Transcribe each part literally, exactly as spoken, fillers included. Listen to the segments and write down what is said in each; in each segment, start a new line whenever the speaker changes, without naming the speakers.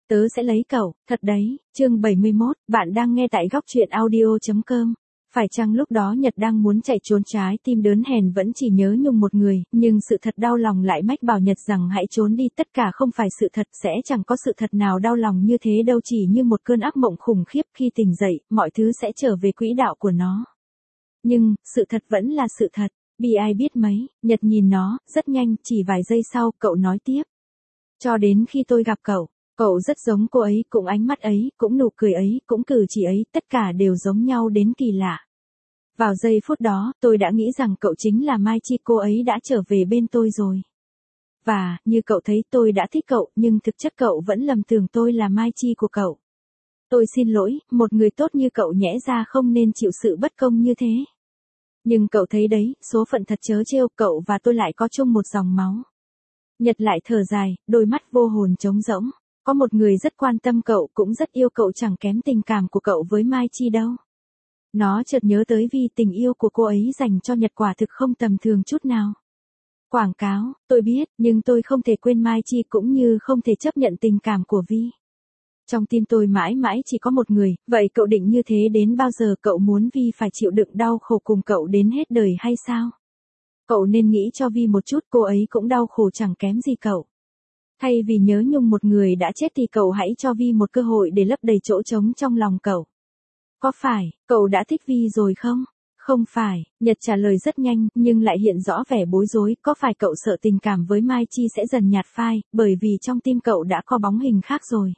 Tớ sẽ lấy cậu, thật đấy. Chương bảy mươi mốt, bạn đang nghe tại góc truyện audio chấm com. Phải chăng lúc đó Nhật đang muốn chạy trốn, trái tim đớn hèn vẫn chỉ nhớ nhung một người, nhưng sự thật đau lòng lại mách bảo Nhật rằng hãy trốn đi, tất cả không phải sự thật, sẽ chẳng có sự thật nào đau lòng như thế đâu, chỉ như một cơn ác mộng khủng khiếp, khi tỉnh dậy, mọi thứ sẽ trở về quỹ đạo của nó. Nhưng, sự thật vẫn là sự thật, bi ai biết mấy. Nhật nhìn nó, rất nhanh, chỉ vài giây sau, cậu nói tiếp. Cho đến khi tôi gặp cậu, cậu rất giống cô ấy, cũng ánh mắt ấy, cũng nụ cười ấy, cũng cử chỉ ấy, tất cả đều giống nhau đến kỳ lạ. Vào giây phút đó, tôi đã nghĩ rằng cậu chính là Mai Chi, cô ấy đã trở về bên tôi rồi. Và, như cậu thấy, tôi đã thích cậu, nhưng thực chất cậu vẫn lầm tưởng tôi là Mai Chi của cậu. Tôi xin lỗi, một người tốt như cậu nhẽ ra không nên chịu sự bất công như thế. Nhưng cậu thấy đấy, số phận thật trớ trêu, cậu và tôi lại có chung một dòng máu. Nhật lại thở dài, đôi mắt vô hồn trống rỗng. Có một người rất quan tâm cậu, cũng rất yêu cậu, chẳng kém tình cảm của cậu với Mai Chi đâu. Nó chợt nhớ tới Vi, tình yêu của cô ấy dành cho Nhật quả thực không tầm thường chút nào. Quảng cáo, tôi biết, nhưng tôi không thể quên Mai Chi, cũng như không thể chấp nhận tình cảm của Vi. Trong tim tôi mãi mãi chỉ có một người, vậy cậu định như thế đến bao giờ? Cậu muốn Vi phải chịu đựng đau khổ cùng cậu đến hết đời hay sao? Cậu nên nghĩ cho Vi một chút, cô ấy cũng đau khổ chẳng kém gì cậu. Thay vì nhớ nhung một người đã chết thì cậu hãy cho Vi một cơ hội để lấp đầy chỗ trống trong lòng cậu. Có phải, cậu đã thích Vi rồi không? Không phải, Nhật trả lời rất nhanh, nhưng lại hiện rõ vẻ bối rối. Có phải cậu sợ tình cảm với Mai Chi sẽ dần nhạt phai, bởi vì trong tim cậu đã có bóng hình khác rồi?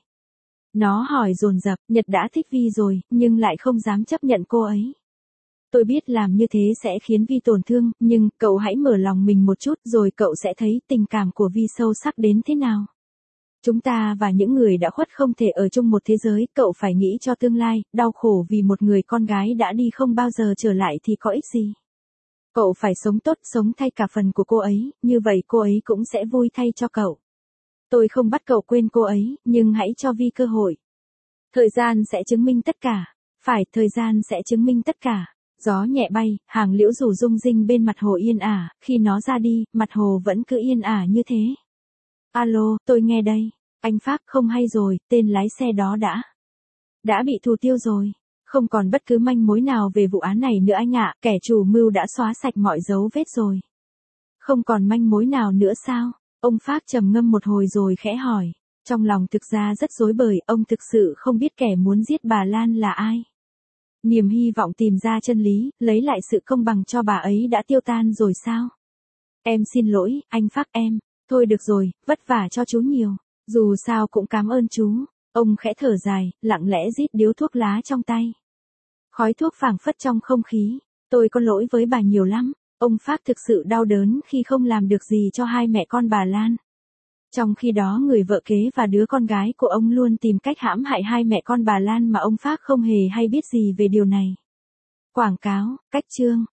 Nó hỏi dồn dập. Nhật đã thích Vi rồi, nhưng lại không dám chấp nhận cô ấy. Tôi biết làm như thế sẽ khiến Vi tổn thương, nhưng cậu hãy mở lòng mình một chút, rồi cậu sẽ thấy tình cảm của Vi sâu sắc đến thế nào. Chúng ta và những người đã khuất không thể ở chung một thế giới, cậu phải nghĩ cho tương lai, đau khổ vì một người con gái đã đi không bao giờ trở lại thì có ích gì. Cậu phải sống tốt, sống thay cả phần của cô ấy, như vậy cô ấy cũng sẽ vui thay cho cậu. Tôi không bắt cậu quên cô ấy, nhưng hãy cho Vi cơ hội. Thời gian sẽ chứng minh tất cả. Phải, thời gian sẽ chứng minh tất cả. Gió nhẹ bay, hàng liễu rủ rung rinh bên mặt hồ yên ả, khi nó ra đi, mặt hồ vẫn cứ yên ả như thế. Alo, tôi nghe đây. Anh Pháp, không hay rồi, tên lái xe đó đã. Đã bị thủ tiêu rồi. Không còn bất cứ manh mối nào về vụ án này nữa anh ạ, kẻ chủ mưu đã xóa sạch mọi dấu vết rồi. Không còn manh mối nào nữa sao? Ông Pháp trầm ngâm một hồi rồi khẽ hỏi. Trong lòng thực ra rất rối bời, ông thực sự không biết kẻ muốn giết bà Lan là ai. Niềm hy vọng tìm ra chân lý, lấy lại sự công bằng cho bà ấy đã tiêu tan rồi sao? Em xin lỗi, anh Pháp em. Thôi được rồi, vất vả cho chú nhiều. Dù sao cũng cảm ơn chú. Ông khẽ thở dài, lặng lẽ rít điếu thuốc lá trong tay. Khói thuốc phảng phất trong không khí. Tôi có lỗi với bà nhiều lắm. Ông Pháp thực sự đau đớn khi không làm được gì cho hai mẹ con bà Lan. Trong khi đó người vợ kế và đứa con gái của ông luôn tìm cách hãm hại hai mẹ con bà Lan mà ông Pháp không hề hay biết gì về điều này. Quảng cáo, cách chương.